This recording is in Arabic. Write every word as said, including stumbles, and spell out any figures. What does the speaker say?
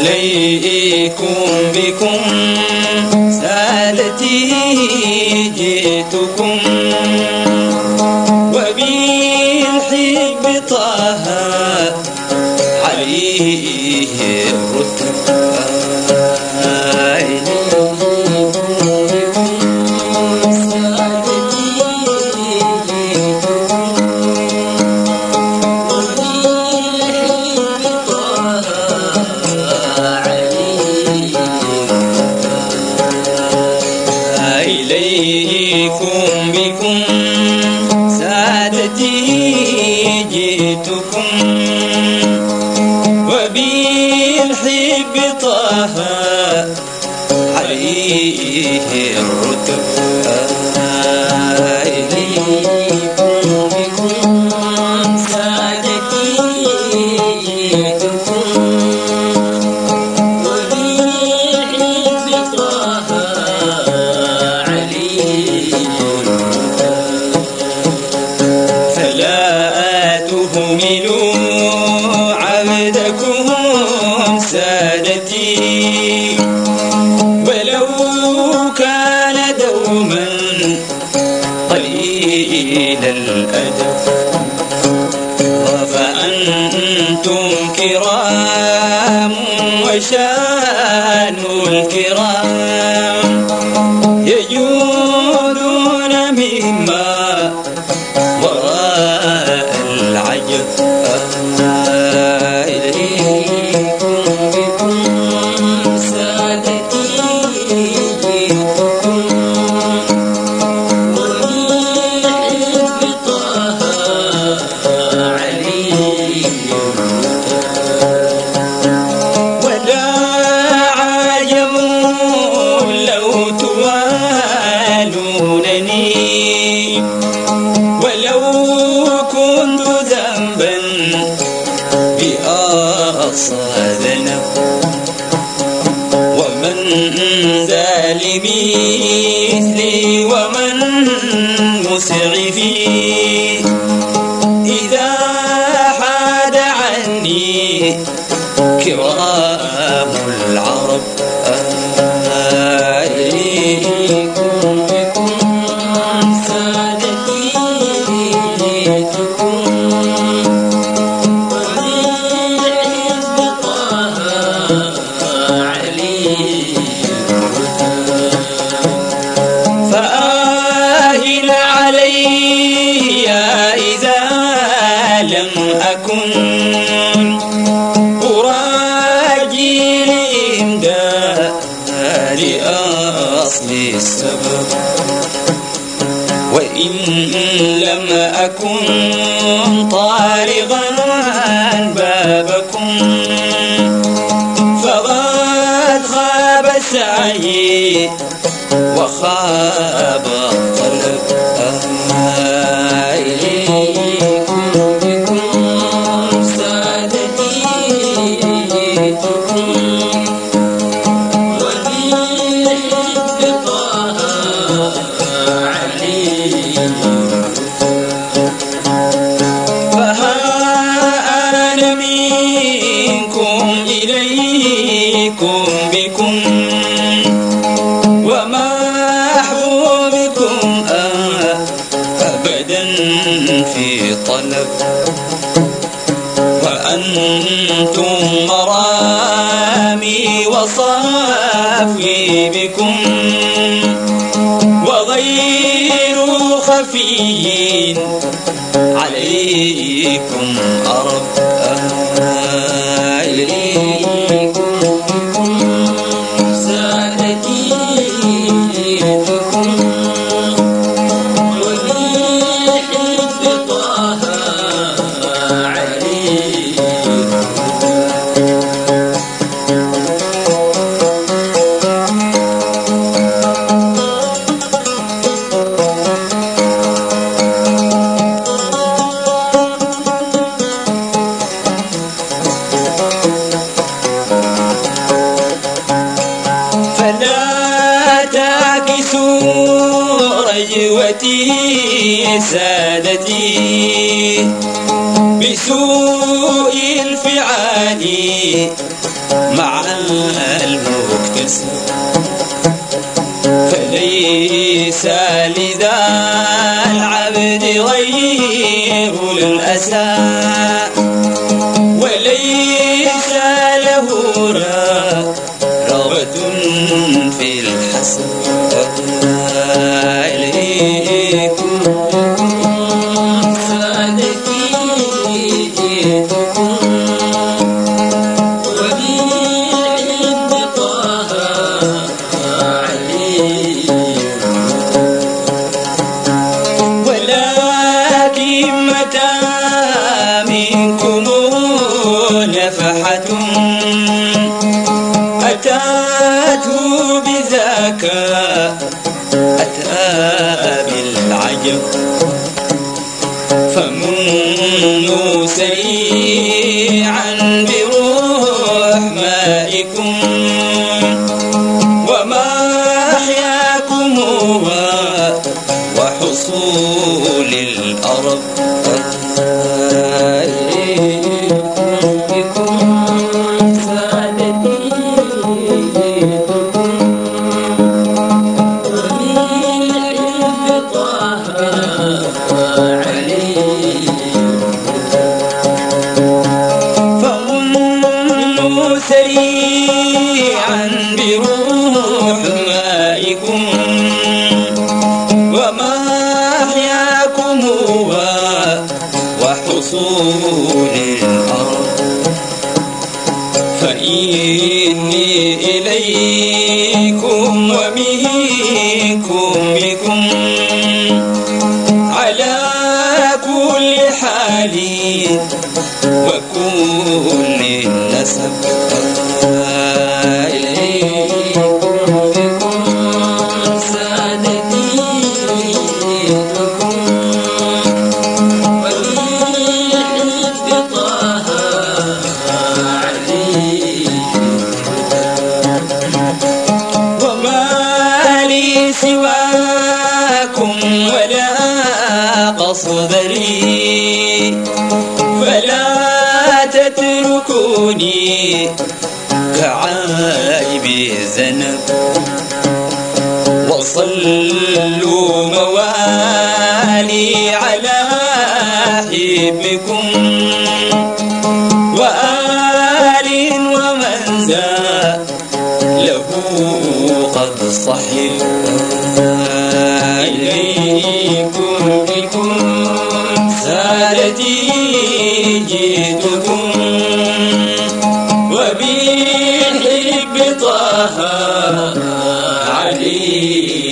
عليكم بكم سادتي جئتكم وبالحب طه عليه الرتبة إليكم بكم سادتي جئتكم وبالحب طه عليه الرتبة إليكم بكم سادتي جئتكم تهملوا عبدكم سادتي ولو كان دوما قليل الأدب فأنتم كرام وشان الكرام يجودون مما وراء العجب إليكم بكم سادتي جئتكم وبالحب طه عليه ولا عجب لو توالونني ولو كنت ذنبا بأقصى ذنب ومن ذا لمثلي ومن مسعفي إذا حاد عني كرام العرب إليكم بكم سادتي جئتكم وبالحب طه عليه فآهل علي إذا لم أكن أراجي لإمداد أصل السبب وإن لم أكن طارقا بابكم فقد خاب سعي وخاب الطلب إليكم بكم سادتي جئتكم وبالحب طه عليه فها أنا منكم إليكم بكم ومحبوبكم أبدا في طلب وأنتم مرامي وصافي بكم وغير خفي عليكم أرب إليكم بكم سادتي جئتكم وبالحب طه عليه رجوتي سادتي بسوء الفعل العادي مع المكتسب، فليس لذا العبد غير الأسى، وليس له رغبة في الحسن. إليكم سادتي جئتكم وبالحب طه عليكم، ولكن متى منكم نفحة أتاته بذاك أتى بالعجب، فمنوا سريعا بروح مائكم ومحياكم وحصول الأرب. فمنوا سريعا بروح مائكم ومحياكم وحصول الأرض، فإني إليكم ومنكم بكم على كل حال وكل نسب. إليكم بكم سادتي جئتكم وبالحب طه عليكم، وما لي سواكم ولا قصد لي، فلا تتركوني كعائب الذنب، وصلوا موالي على حبكم وآل ومن ذا له قد صحب. إليكم بكم سادتي جئتكم وبالحب طه علي.